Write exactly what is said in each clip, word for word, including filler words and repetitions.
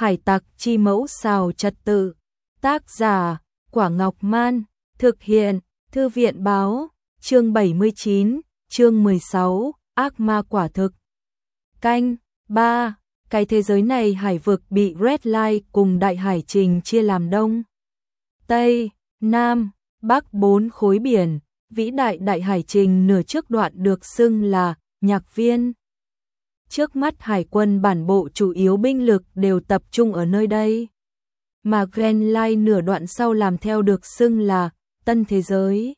Hải tặc chi mẫu xào trật tự. Tác giả, Quả Ngọc Man. Thực hiện, Thư viện Báo. Chương bảy mươi chín, chương mười sáu, ác ma quả thực. Canh, ba. Cái thế giới này hải vực bị Red Line cùng đại hải trình chia làm Đông, Tây, Nam, Bắc bốn khối biển. Vĩ đại đại hải trình nửa trước đoạn được xưng là Nhạc Viên. Trước mắt hải quân bản bộ chủ yếu binh lực đều tập trung ở nơi đây. Mà Grand Line nửa đoạn sau làm theo được xưng là Tân Thế Giới.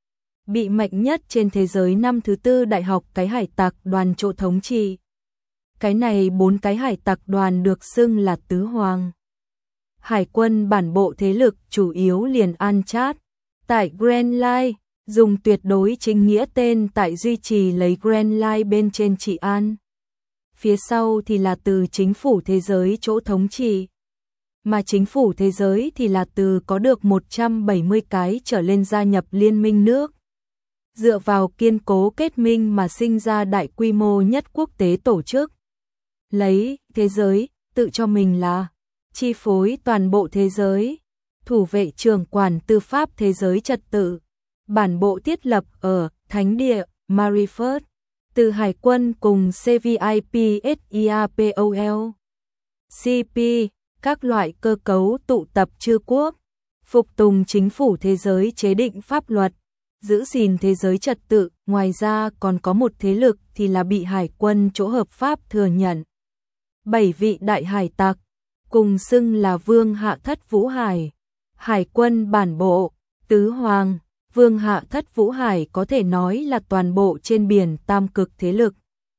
Bị mạnh nhất trên thế giới năm thứ tư đại học cái hải tặc đoàn chỗ thống trị. Cái này bốn cái hải tặc đoàn được xưng là Tứ Hoàng. Hải quân bản bộ thế lực chủ yếu liền an chát tại Grand Line, dùng tuyệt đối chính nghĩa tên tại duy trì lấy Grand Line bên trên trị an. Phía sau thì là từ chính phủ thế giới chỗ thống trị. Mà chính phủ thế giới thì là từ có được một trăm bảy mươi cái trở lên gia nhập liên minh nước. Dựa vào kiên cố kết minh mà sinh ra đại quy mô nhất quốc tế tổ chức. Lấy thế giới tự cho mình là chi phối toàn bộ thế giới, thủ vệ trưởng quản tư pháp thế giới trật tự. Bản bộ thiết lập ở Thánh địa Marineford, từ hải quân cùng xê vê i pê ét i a pê o lờ, xê pê, các loại cơ cấu tụ tập chư quốc, phục tùng chính phủ thế giới chế định pháp luật, giữ gìn thế giới trật tự. Ngoài ra còn có một thế lực thì là bị hải quân chỗ hợp pháp thừa nhận. Bảy vị đại hải tặc, cùng xưng là Vương Hạ Thất Vũ Hải. Hải quân bản bộ, Tứ Hoàng, Vương Hạ Thất Vũ Hải có thể nói là toàn bộ trên biển tam cực thế lực.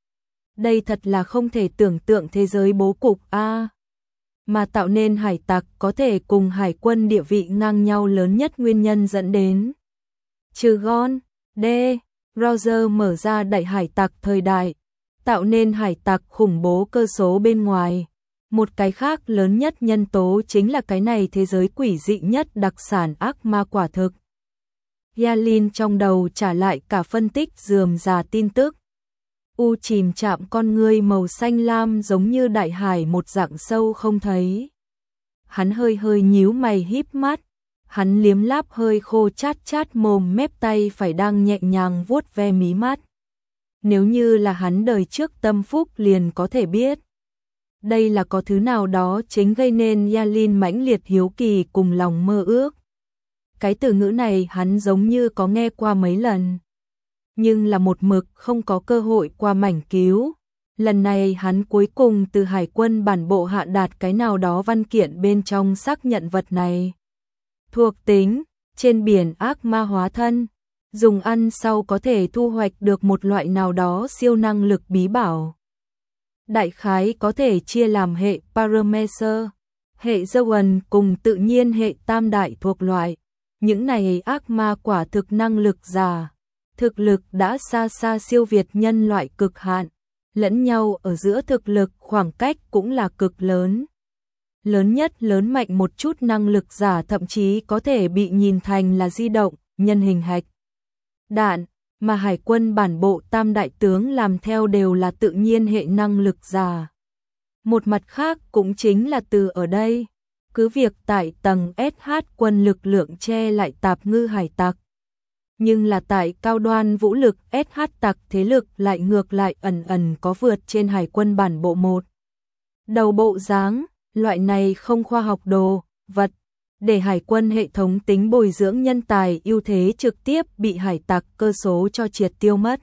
Đây thật là không thể tưởng tượng thế giới bố cục a. Mà tạo nên hải tặc có thể cùng hải quân địa vị ngang nhau lớn nhất nguyên nhân dẫn đến. Trừ Gon, D. Roger mở ra đại hải tặc thời đại, tạo nên hải tặc khủng bố cơ số bên ngoài. Một cái khác lớn nhất nhân tố chính là cái này thế giới quỷ dị nhất đặc sản ác ma quả thực. Yalin trong đầu trả lại cả phân tích rườm rà tin tức. U chìm chạm con ngươi màu xanh lam giống như đại hải một dạng sâu không thấy. Hắn hơi hơi nhíu mày híp mắt. Hắn liếm láp hơi khô chát chát mồm mép, tay phải đang nhẹ nhàng vuốt ve mí mắt. Nếu như là hắn đời trước tâm phúc liền có thể biết. Đây là có thứ nào đó chính gây nên Yalin mãnh liệt hiếu kỳ cùng lòng mơ ước. Cái từ ngữ này hắn giống như có nghe qua mấy lần. Nhưng là một mực không có cơ hội qua mảnh cứu. Lần này hắn cuối cùng từ hải quân bản bộ hạ đạt cái nào đó văn kiện bên trong xác nhận vật này. Thuộc tính, trên biển ác ma hóa thân, dùng ăn sau có thể thu hoạch được một loại nào đó siêu năng lực bí bảo. Đại khái có thể chia làm hệ Parameter, hệ Zoan cùng tự nhiên hệ tam đại thuộc loại. Những này ác ma quả thực năng lực giả, thực lực đã xa xa siêu việt nhân loại cực hạn, lẫn nhau ở giữa thực lực khoảng cách cũng là cực lớn. Lớn nhất lớn mạnh một chút năng lực giả thậm chí có thể bị nhìn thành là di động, nhân hình hạch đạn, mà hải quân bản bộ tam đại tướng làm theo đều là tự nhiên hệ năng lực giả. Một mặt khác cũng chính là từ ở đây, cứ việc tại tầng ét hát quân lực lượng che lại tạp ngư hải tặc. Nhưng là tại cao đoan vũ lực ét hát tặc thế lực lại ngược lại ẩn ẩn có vượt trên hải quân bản bộ một. Đầu bộ dáng, loại này không khoa học đồ, vật, để hải quân hệ thống tính bồi dưỡng nhân tài ưu thế trực tiếp bị hải tặc cơ số cho triệt tiêu mất.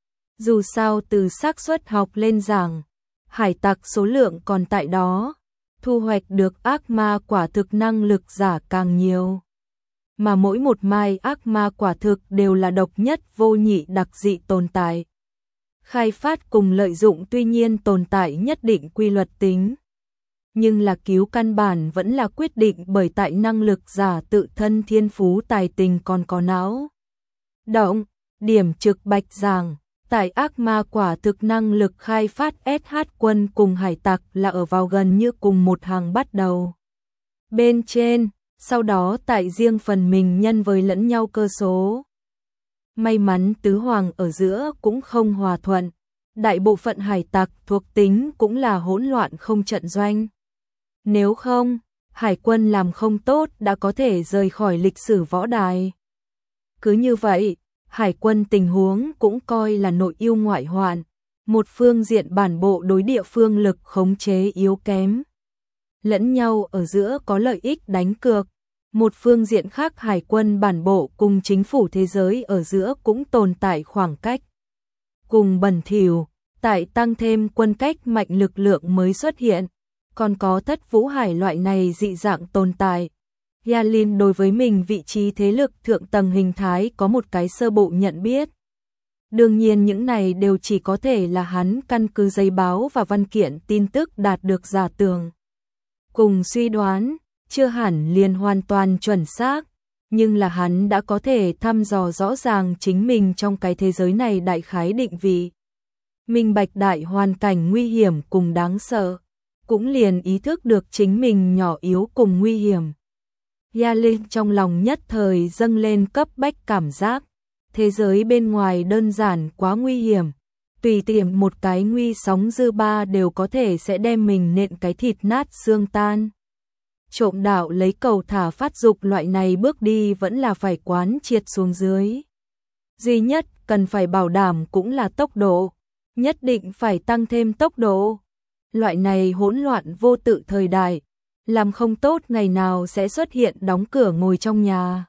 Dù sao từ xác suất học lên giảng, hải tặc số lượng còn tại đó, thu hoạch được ác ma quả thực năng lực giả càng nhiều. Mà mỗi một mai ác ma quả thực đều là độc nhất vô nhị đặc dị tồn tại. Khai phát cùng lợi dụng tuy nhiên tồn tại nhất định quy luật tính. Nhưng là cứu căn bản vẫn là quyết định bởi tại năng lực giả tự thân thiên phú tài tình còn có não động. Điểm trực bạch giảng, tại ác ma quả thực năng lực khai phát ét hát quân cùng hải tặc là ở vào gần như cùng một hàng bắt đầu. Bên trên, sau đó tại riêng phần mình nhân với lẫn nhau cơ số. May mắn tứ hoàng ở giữa cũng không hòa thuận, đại bộ phận hải tặc thuộc tính cũng là hỗn loạn không trận doanh. Nếu không, hải quân làm không tốt đã có thể rời khỏi lịch sử võ đài. Cứ như vậy, hải quân tình huống cũng coi là nội ưu ngoại hoạn, một phương diện bản bộ đối địa phương lực khống chế yếu kém, lẫn nhau ở giữa có lợi ích đánh cược, một phương diện khác hải quân bản bộ cùng chính phủ thế giới ở giữa cũng tồn tại khoảng cách. Cùng bẩn thỉu, tại tăng thêm quân cách mạnh lực lượng mới xuất hiện, còn có thất vũ hải loại này dị dạng tồn tại. Yalin đối với mình vị trí thế lực thượng tầng hình thái có một cái sơ bộ nhận biết. Đương nhiên những này đều chỉ có thể là hắn căn cứ giấy báo và văn kiện tin tức đạt được giả tường. Cùng suy đoán, chưa hẳn liền hoàn toàn chuẩn xác, nhưng là hắn đã có thể thăm dò rõ ràng chính mình trong cái thế giới này đại khái định vị. Minh bạch đại hoàn cảnh nguy hiểm cùng đáng sợ, cũng liền ý thức được chính mình nhỏ yếu cùng nguy hiểm. Yalin trong lòng nhất thời dâng lên cấp bách cảm giác, thế giới bên ngoài đơn giản quá nguy hiểm, tùy tiện một cái nguy sóng dư ba đều có thể sẽ đem mình nện cái thịt nát xương tan. Trộm đạo lấy cầu thả phát dục loại này bước đi vẫn là phải quán triệt xuống dưới. Duy nhất cần phải bảo đảm cũng là tốc độ, nhất định phải tăng thêm tốc độ. Loại này hỗn loạn vô tự thời đại, làm không tốt ngày nào sẽ xuất hiện đóng cửa ngồi trong nhà.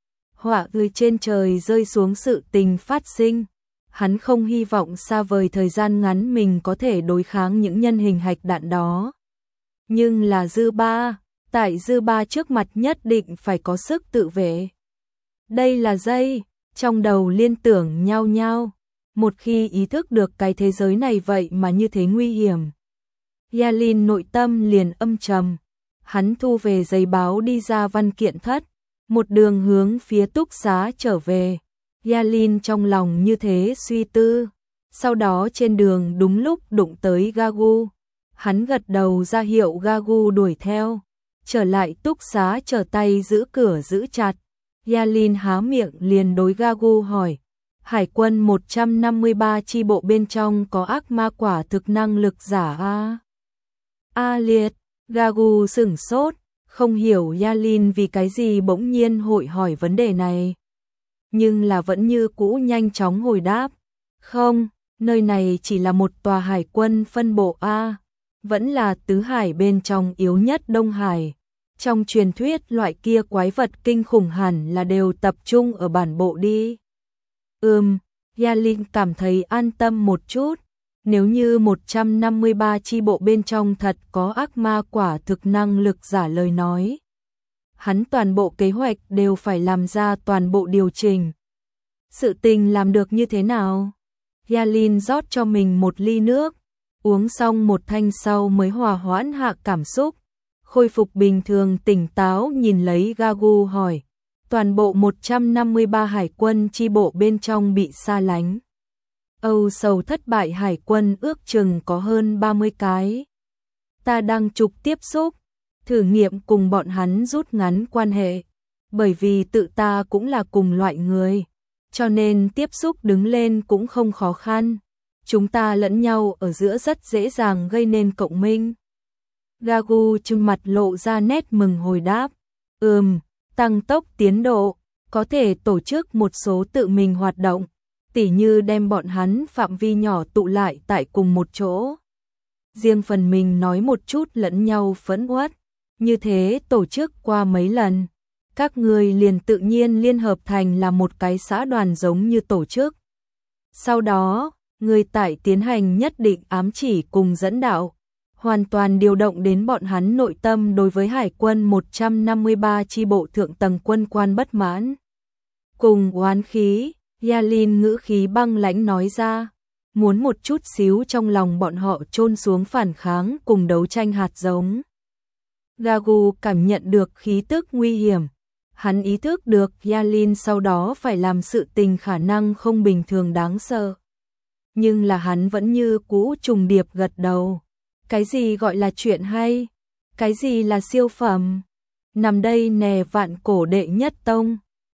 Họa từ trên trời rơi xuống sự tình phát sinh, hắn không hy vọng xa vời thời gian ngắn mình có thể đối kháng những nhân hình hạch đạn đó. Nhưng là dư ba, tại dư ba trước mặt nhất định phải có sức tự vệ. Đây là dây, trong đầu liên tưởng nhau nhau, một khi ý thức được cái thế giới này vậy mà như thế nguy hiểm. Yalin nội tâm liền âm trầm, hắn thu về giấy báo đi ra văn kiện thất, một đường hướng phía túc xá trở về. Yalin trong lòng như thế suy tư, sau đó trên đường đúng lúc đụng tới Gagu, hắn gật đầu ra hiệu Gagu đuổi theo, trở lại túc xá trở tay giữ cửa giữ chặt. Yalin há miệng liền đối Gagu hỏi, hải quân một trăm năm mươi ba chi bộ bên trong có ác ma quả thực năng lực giả a? A liệt, Gagu sửng sốt, không hiểu Yalin vì cái gì bỗng nhiên hội hỏi vấn đề này. Nhưng là vẫn như cũ nhanh chóng hồi đáp, không, nơi này chỉ là một tòa hải quân phân bộ A, vẫn là tứ hải bên trong yếu nhất Đông Hải. Trong truyền thuyết loại kia quái vật kinh khủng hẳn là đều tập trung ở bản bộ đi. Ừm, Yalin cảm thấy an tâm một chút, nếu như một trăm năm mươi ba chi bộ bên trong thật có ác ma quả thực năng lực giả lời nói. Hắn toàn bộ kế hoạch đều phải làm ra toàn bộ điều chỉnh. Sự tình làm được như thế nào? Yalin rót cho mình một ly nước, uống xong một thanh sau mới hòa hoãn hạ cảm xúc, khôi phục bình thường tỉnh táo nhìn lấy Gagu hỏi, toàn bộ một trăm năm mươi ba hải quân chi bộ bên trong bị xa lánh. Âu sầu thất bại hải quân ước chừng có hơn ba mươi cái. Ta đang trục tiếp xúc, thử nghiệm cùng bọn hắn rút ngắn quan hệ, bởi vì tự ta cũng là cùng loại người, cho nên tiếp xúc đứng lên cũng không khó khăn. Chúng ta lẫn nhau ở giữa rất dễ dàng gây nên cộng minh. Gagu trừng mặt lộ ra nét mừng hồi đáp, ừm, tăng tốc tiến độ, có thể tổ chức một số tự mình hoạt động, tỉ như đem bọn hắn phạm vi nhỏ tụ lại tại cùng một chỗ. Riêng phần mình nói một chút lẫn nhau phẫn uất, như thế tổ chức qua mấy lần, các người liền tự nhiên liên hợp thành là một cái xã đoàn giống như tổ chức. Sau đó, người tại tiến hành nhất định ám chỉ cùng dẫn đạo, hoàn toàn điều động đến bọn hắn nội tâm đối với hải quân một trăm năm mươi ba chi bộ thượng tầng quân quan bất mãn. Cùng oán khí, Yalin ngữ khí băng lãnh nói ra, muốn một chút xíu trong lòng bọn họ chôn xuống phản kháng cùng đấu tranh hạt giống. Gagu cảm nhận được khí tức nguy hiểm, hắn ý thức được Yalin sau đó phải làm sự tình khả năng không bình thường đáng sợ. Nhưng là hắn vẫn như cũ trùng điệp gật đầu. Cái gì gọi là chuyện hay? Cái gì là siêu phẩm? Nằm đây nè vạn cổ đệ nhất tông.